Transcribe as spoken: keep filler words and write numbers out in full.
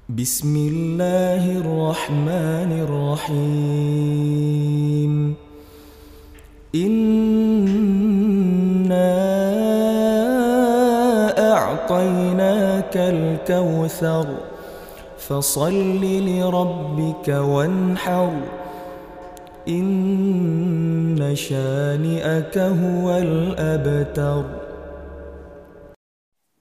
بسم الله الرحمن الرحيم إنا أعطيناك الكوثر فصل لربك وانحر إن شانئك هو الأبتر.